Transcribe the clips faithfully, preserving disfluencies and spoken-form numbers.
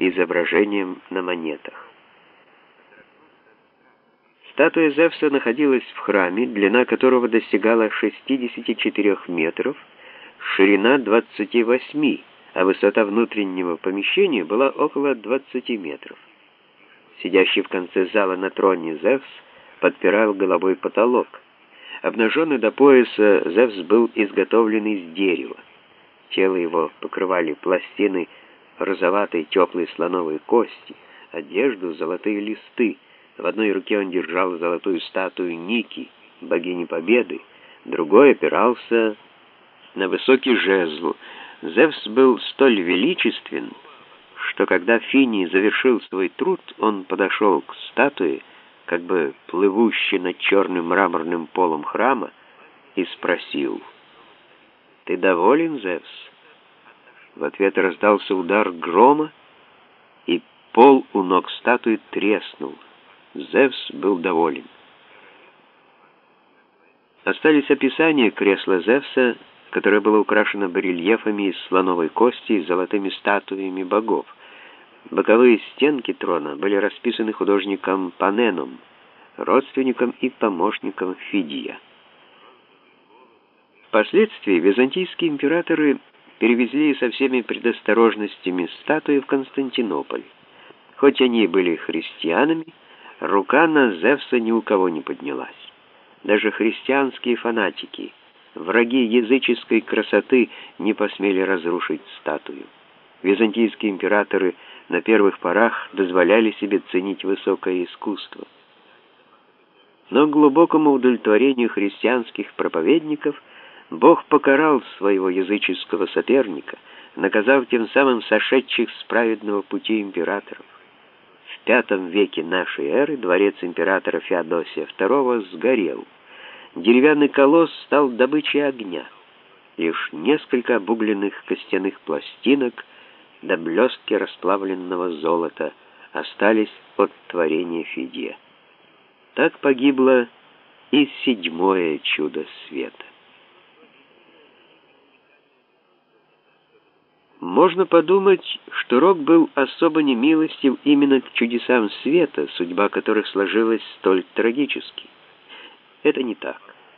изображением на монетах. Статуя Зевса находилась в храме, длина которого достигала шестидесяти четырёх метров, ширина двадцати восьми, а высота внутреннего помещения была около двадцати метров. Сидящий в конце зала на троне Зевс подпирал головой потолок. Обнаженный до пояса, Зевс был изготовлен из дерева. Тело его покрывали пластины розоватой теплой слоновой кости, одежду — золотые листы. В одной руке он держал золотую статую Ники, богини Победы, другой опирался на высокий жезл. Зевс был столь величествен, что когда Финий завершил свой труд, он подошел к статуе, как бы плывущей над черным мраморным полом храма, и спросил: «Ты доволен, Зевс?» В ответ раздался удар грома, и пол у ног статуи треснул. Зевс был доволен. Остались описания кресла Зевса, которое было украшено барельефами из слоновой кости и золотыми статуями богов. Боковые стенки трона были расписаны художником Паненом, родственником и помощником Фидия. Впоследствии византийские императоры перевезли со всеми предосторожностями статуи в Константинополь. Хоть они и были христианами, рука на Зевса ни у кого не поднялась. Даже христианские фанатики, враги языческой красоты, не посмели разрушить статую. Византийские императоры на первых порах дозволяли себе ценить высокое искусство. Но к глубокому удовлетворению христианских проповедников Бог покарал своего языческого соперника, наказав тем самым сошедших с праведного пути императоров. В пятом веке нашей эры дворец императора Феодосия второго сгорел. Деревянный колосс стал добычей огня. Лишь несколько обугленных костяных пластинок до блестки расплавленного золота остались от творения Фидия. Так погибло и седьмое чудо света. Можно подумать, что Рок был особо немилостив именно к чудесам света, судьба которых сложилась столь трагически. Это не так.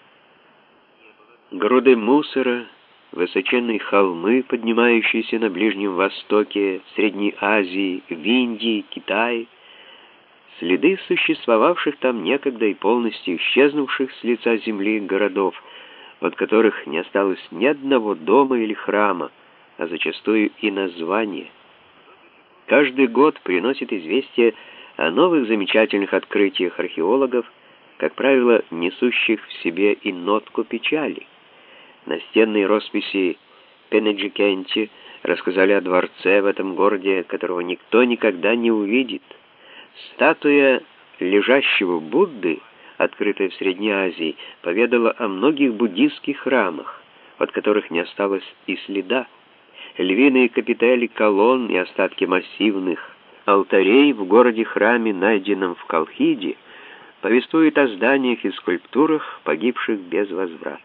Груды мусора, высоченные холмы, поднимающиеся на Ближнем Востоке, Средней Азии, в Индии, Китае, следы существовавших там некогда и полностью исчезнувших с лица земли городов, от которых не осталось ни одного дома или храма, а зачастую и название. Каждый год приносит известие о новых замечательных открытиях археологов, как правило, несущих в себе и нотку печали. Настенные росписи Пенеджикенти рассказали о дворце в этом городе, которого никто никогда не увидит. Статуя лежащего Будды, открытая в Средней Азии, поведала о многих буддийских храмах, от которых не осталось и следа. Львиные капители колонн и остатки массивных алтарей в городе-храме, найденном в Колхиде, повествуют о зданиях и скульптурах, погибших безвозвратно.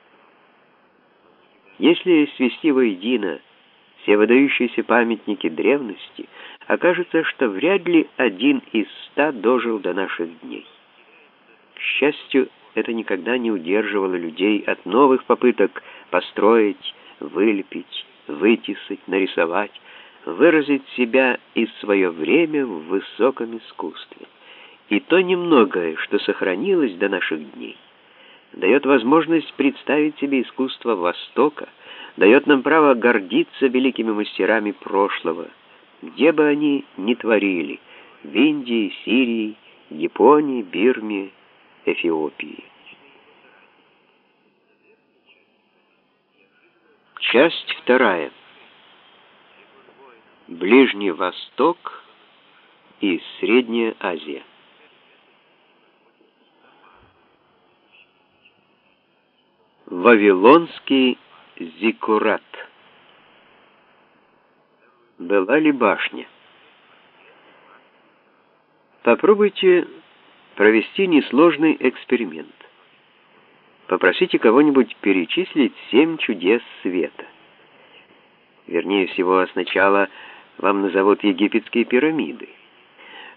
Если свести воедино все выдающиеся памятники древности, окажется, что вряд ли один из ста дожил до наших дней. К счастью, это никогда не удерживало людей от новых попыток построить, вылепить, вытесать, нарисовать, выразить себя и свое время в высоком искусстве. И то немногое, что сохранилось до наших дней, дает возможность представить себе искусство Востока, дает нам право гордиться великими мастерами прошлого, где бы они ни творили, в Индии, Сирии, Японии, Бирме, Эфиопии. Часть вторая. Ближний Восток и Средняя Азия. Вавилонский зиккурат. Была ли башня? Попробуйте провести несложный эксперимент. Попросите кого-нибудь перечислить семь чудес света. Вернее всего, сначала вам назовут египетские пирамиды.